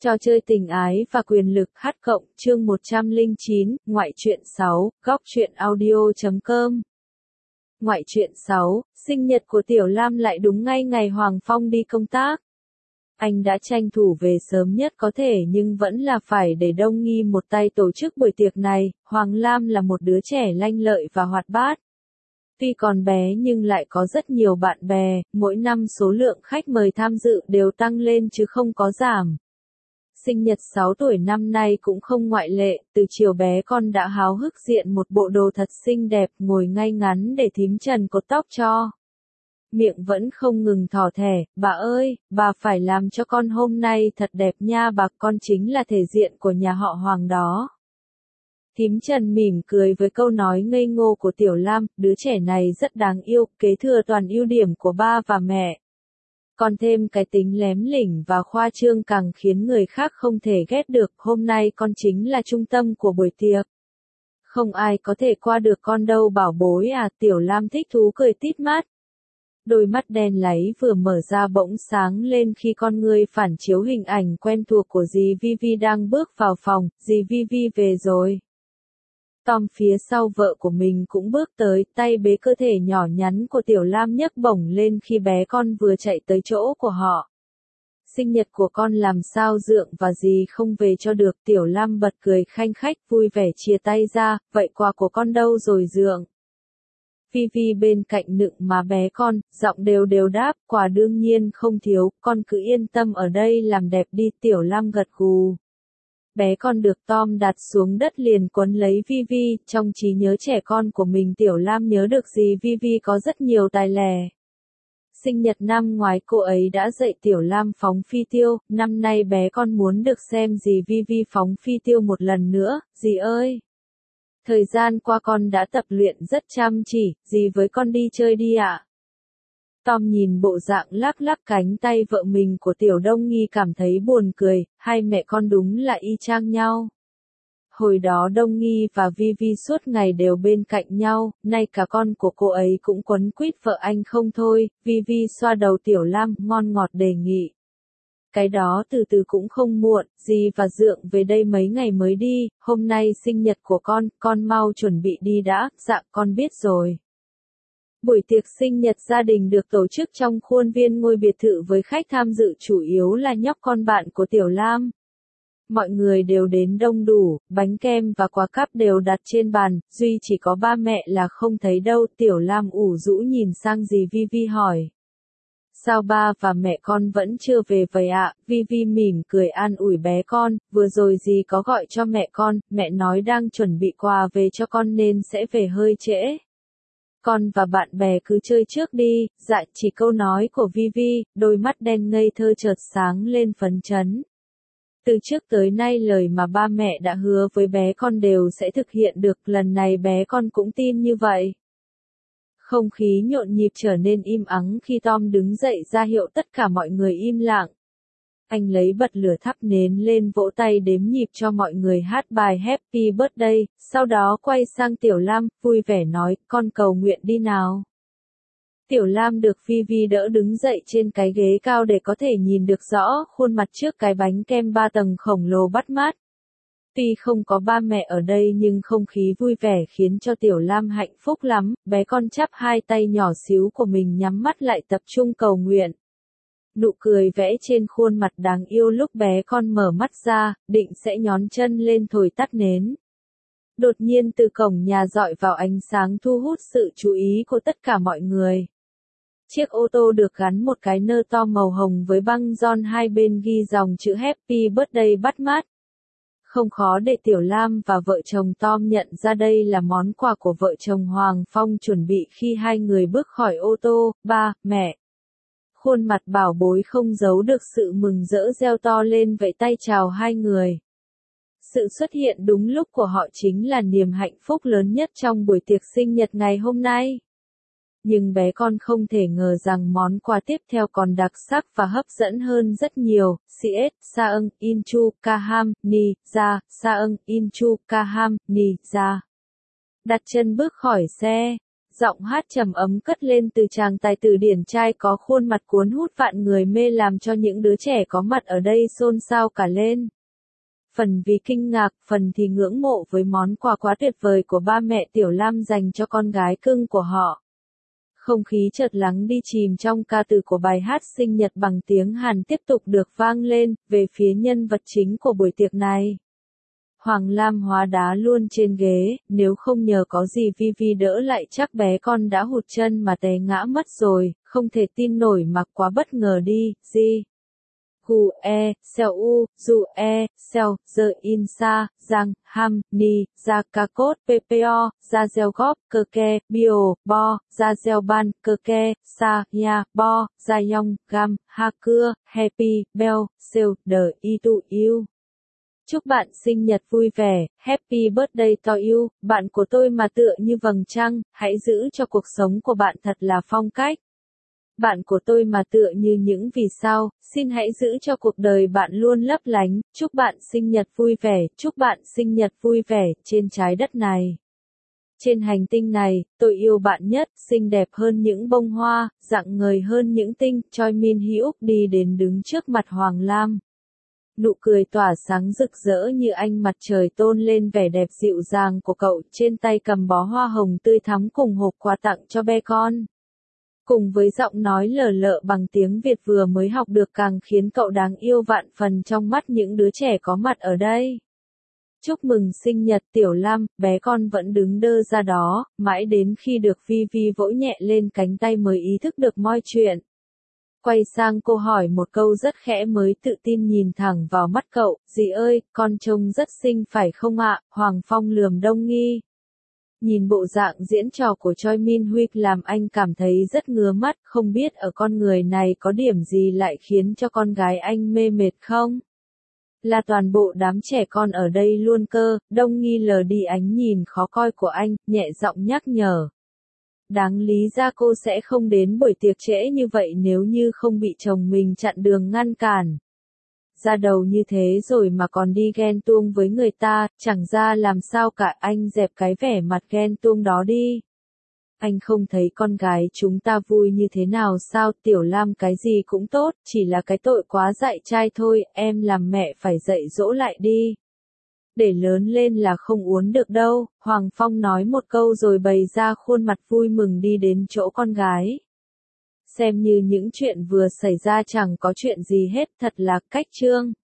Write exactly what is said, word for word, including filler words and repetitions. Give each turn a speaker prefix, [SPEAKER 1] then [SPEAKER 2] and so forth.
[SPEAKER 1] Trò chơi tình ái và quyền lực hát cộng, chương một trăm lẻ chín, ngoại truyện sáu, góc truyện audio chấm com. Ngoại truyện sáu, sinh nhật của Tiểu Lam lại đúng ngay ngày Hoàng Phong đi công tác. Anh đã tranh thủ về sớm nhất có thể nhưng vẫn là phải để Đông Nghi một tay tổ chức buổi tiệc này. Hoàng Lam là một đứa trẻ lanh lợi và hoạt bát. Tuy còn bé nhưng lại có rất nhiều bạn bè, mỗi năm số lượng khách mời tham dự đều tăng lên chứ không có giảm. Sinh nhật sáu tuổi năm nay cũng không ngoại lệ, từ chiều bé con đã háo hức diện một bộ đồ thật xinh đẹp, ngồi ngay ngắn để thím Trần cột tóc cho. Miệng vẫn không ngừng thỏ thẻ, bà ơi, bà phải làm cho con hôm nay thật đẹp nha, bà con chính là thể diện của nhà họ Hoàng đó. Thím Trần mỉm cười với câu nói ngây ngô của Tiểu Lam, đứa trẻ này rất đáng yêu, kế thừa toàn ưu điểm của ba và mẹ. Còn thêm cái tính lém lỉnh và khoa trương càng khiến người khác không thể ghét được, hôm nay con chính là trung tâm của buổi tiệc. Không ai có thể qua được con đâu bảo bối à, Tiểu Lam thích thú cười tít mắt. Đôi mắt đen láy vừa mở ra bỗng sáng lên khi con người phản chiếu hình ảnh quen thuộc của dì Vivi đang bước vào phòng, dì Vivi về rồi. Tom phía sau vợ của mình cũng bước tới, tay bế cơ thể nhỏ nhắn của Tiểu Lam nhấc bổng lên khi bé con vừa chạy tới chỗ của họ. Sinh nhật của con làm sao Dượng và dì không về cho được, Tiểu Lam bật cười khanh khách vui vẻ chia tay ra, vậy quà của con đâu rồi Dượng? Vivi bên cạnh nựng má bé con, giọng đều đều đáp, quà đương nhiên không thiếu, con cứ yên tâm ở đây làm đẹp đi, Tiểu Lam gật gù. Bé con được Tom đặt xuống đất liền quấn lấy Vivi, trong trí nhớ trẻ con của mình Tiểu Lam nhớ được gì Vivi có rất nhiều tài lẻ. Sinh nhật năm ngoái cô ấy đã dạy Tiểu Lam phóng phi tiêu, năm nay bé con muốn được xem gì Vivi phóng phi tiêu một lần nữa, dì ơi. Thời gian qua con đã tập luyện rất chăm chỉ, dì với con đi chơi đi ạ. Tom nhìn bộ dạng lắc lắc cánh tay vợ mình của Tiểu Đông Nghi cảm thấy buồn cười, hai mẹ con đúng là y chang nhau. Hồi đó Đông Nghi và Vivi suốt ngày đều bên cạnh nhau, nay cả con của cô ấy cũng quấn quýt vợ anh không thôi, Vivi xoa đầu Tiểu Lam, ngon ngọt đề nghị. Cái đó từ từ cũng không muộn, dì và Dượng về đây mấy ngày mới đi, hôm nay sinh nhật của con, con mau chuẩn bị đi đã, dạ con biết rồi. Buổi tiệc sinh nhật gia đình được tổ chức trong khuôn viên ngôi biệt thự với khách tham dự chủ yếu là nhóc con bạn của Tiểu Lam. Mọi người đều đến đông đủ, bánh kem và quà cáp đều đặt trên bàn, duy chỉ có ba mẹ là không thấy đâu, Tiểu Lam ủ rũ nhìn sang dì Vivi hỏi. Sao ba và mẹ con vẫn chưa về vậy ạ? Vivi mỉm cười an ủi bé con, vừa rồi dì có gọi cho mẹ con, mẹ nói đang chuẩn bị quà về cho con nên sẽ về hơi trễ. Con và bạn bè cứ chơi trước đi, dạ chỉ câu nói của Vivi, đôi mắt đen ngây thơ chợt sáng lên phấn chấn. Từ trước tới nay lời mà ba mẹ đã hứa với bé con đều sẽ thực hiện được, lần này bé con cũng tin như vậy. Không khí nhộn nhịp trở nên im ắng khi Tom đứng dậy ra hiệu tất cả mọi người im lặng. Anh lấy bật lửa thắp nến lên vỗ tay đếm nhịp cho mọi người hát bài Happy Birthday, sau đó quay sang Tiểu Lam, vui vẻ nói, con cầu nguyện đi nào. Tiểu Lam được Vivi đỡ đứng dậy trên cái ghế cao để có thể nhìn được rõ khuôn mặt trước cái bánh kem ba tầng khổng lồ bắt mắt. Tuy không có ba mẹ ở đây nhưng không khí vui vẻ khiến cho Tiểu Lam hạnh phúc lắm, bé con chắp hai tay nhỏ xíu của mình nhắm mắt lại tập trung cầu nguyện. Nụ cười vẽ trên khuôn mặt đáng yêu lúc bé con mở mắt ra, định sẽ nhón chân lên thổi tắt nến. Đột nhiên từ cổng nhà dọi vào ánh sáng thu hút sự chú ý của tất cả mọi người. Chiếc ô tô được gắn một cái nơ to màu hồng với băng gioăng hai bên ghi dòng chữ Happy Birthday bắt mắt. Không khó để Tiểu Lam và vợ chồng Tom nhận ra đây là món quà của vợ chồng Hoàng Phong chuẩn bị khi hai người bước khỏi ô tô, ba, mẹ. Khuôn mặt bảo bối không giấu được sự mừng rỡ reo to lên vẫy tay chào hai người. Sự xuất hiện đúng lúc của họ chính là niềm hạnh phúc lớn nhất trong buổi tiệc sinh nhật ngày hôm nay. Nhưng bé con không thể ngờ rằng món quà tiếp theo còn đặc sắc và hấp dẫn hơn rất nhiều. xê ét, Saeung, Inchu, Kaham, Ni, Ra, Saeung, Inchu, Kaham, Ni, Ra. Đặt chân bước khỏi xe. giọng hát trầm ấm cất lên từ chàng tài tử điển trai có khuôn mặt cuốn hút vạn người mê làm cho những đứa trẻ có mặt ở đây xôn xao cả lên. Phần vì kinh ngạc, phần thì ngưỡng mộ với món quà quá tuyệt vời của ba mẹ Tiểu Lam dành cho con gái cưng của họ. Không khí chợt lắng đi chìm trong ca từ của bài hát sinh nhật bằng tiếng Hàn tiếp tục được vang lên, về phía nhân vật chính của buổi tiệc này. Hoàng Lam hóa đá luôn trên ghế, nếu không nhờ có gì Vi Vi đỡ lại chắc bé con đã hụt chân mà té ngã mất rồi, không thể tin nổi mà quá bất ngờ đi, gì. Hu e, seo u, du e, seo, giờ in sa, giang, ham, ni, ra ca cốt, ppo, ra gieo góp, cơ ke, bio, bo, ra gieo ban, cơ ke, sa, ya, bo, ra yong, gam, ha cưa, happy, bell, seo, the, i to you. Chúc bạn sinh nhật vui vẻ, happy birthday to you, bạn của tôi mà tựa như vầng trăng, hãy giữ cho cuộc sống của bạn thật là phong cách. Bạn của tôi mà tựa như những vì sao, xin hãy giữ cho cuộc đời bạn luôn lấp lánh, chúc bạn sinh nhật vui vẻ, chúc bạn sinh nhật vui vẻ, trên trái đất này. Trên hành tinh này, tôi yêu bạn nhất, xinh đẹp hơn những bông hoa, rạng ngời hơn những tinh, Choi Min Hyuk đi đến đứng trước mặt Hoàng Lam. Nụ cười tỏa sáng rực rỡ như ánh mặt trời tôn lên vẻ đẹp dịu dàng của cậu, trên tay cầm bó hoa hồng tươi thắm cùng hộp quà tặng cho bé con. Cùng với giọng nói lờ lợ bằng tiếng Việt vừa mới học được càng khiến cậu đáng yêu vạn phần trong mắt những đứa trẻ có mặt ở đây. Chúc mừng sinh nhật Tiểu Lam, bé con vẫn đứng đơ ra đó, mãi đến khi được Vi Vi vỗ nhẹ lên cánh tay mới ý thức được mọi chuyện. Quay sang cô hỏi một câu rất khẽ mới tự tin nhìn thẳng vào mắt cậu, dì ơi, con trông rất xinh phải không ạ? Hoàng Phong lườm Đông Nghi. Nhìn bộ dạng diễn trò của Choi Min Hyuk làm anh cảm thấy rất ngứa mắt, không biết ở con người này có điểm gì lại khiến cho con gái anh mê mệt không? Là toàn bộ đám trẻ con ở đây luôn cơ, Đông Nghi lờ đi ánh nhìn khó coi của anh, nhẹ giọng nhắc nhở. Đáng lý ra cô sẽ không đến buổi tiệc trễ như vậy nếu như không bị chồng mình chặn đường ngăn cản. Ra đầu như thế rồi mà còn đi ghen tuông với người ta, chẳng ra làm sao cả, anh dẹp cái vẻ mặt ghen tuông đó đi. Anh không thấy con gái chúng ta vui như thế nào sao? Tiểu Lam cái gì cũng tốt, chỉ là cái tội quá dạy trai thôi, em làm mẹ phải dạy dỗ lại đi. Để lớn lên là không uốn được đâu, Hoàng Phong nói một câu rồi bày ra khuôn mặt vui mừng đi đến chỗ con gái. Xem như những chuyện vừa xảy ra chẳng có chuyện gì hết, thật là cách trương.